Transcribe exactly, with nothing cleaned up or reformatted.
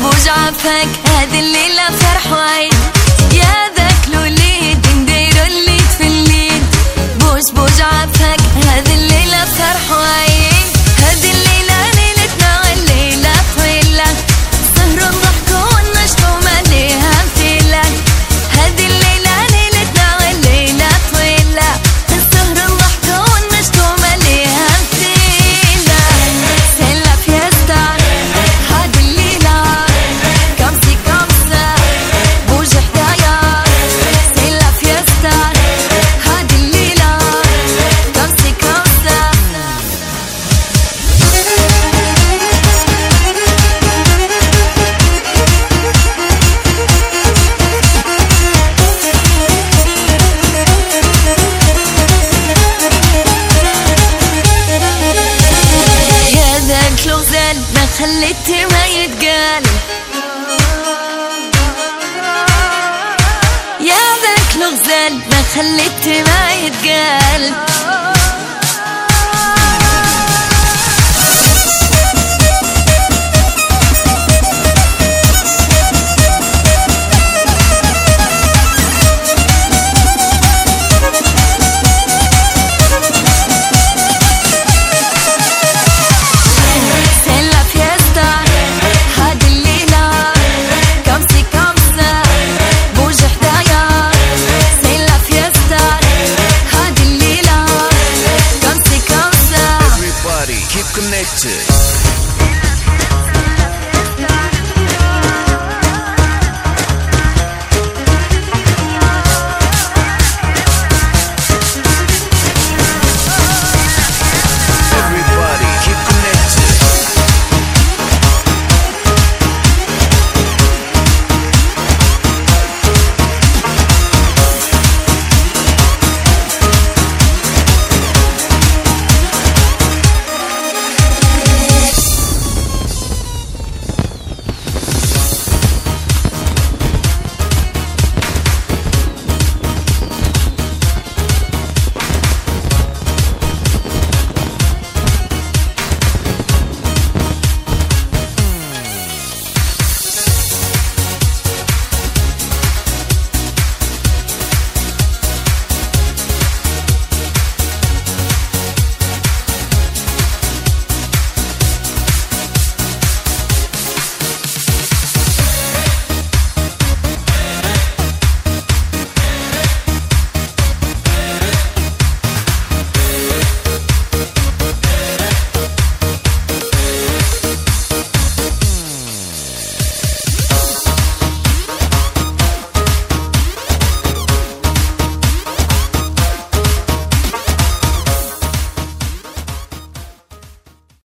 بوج عفاك هذه الليلة فرح وعيد، يا ذاك الوليد نديرو الليد في الليل. بوج بوج عفاك هذه الليلة فرح وعيد، هذه الليلة ليلتنا والليلة طويلة، سهر الضحك والنشط ومليها فيلة. هذه الليلة ليلتنا والليلة طويلة، سهر الضحك والنشط ومليها فيلة. سيلا فيستا هذه الليلة كمسي كمسة بوج حدايا. سيلا فيستا هذه الليلة كمسي كمسة. يا ذاك الغزال ما خليتي ما يتقال، يا ذاك الغزال ما خليتي ما يتقال.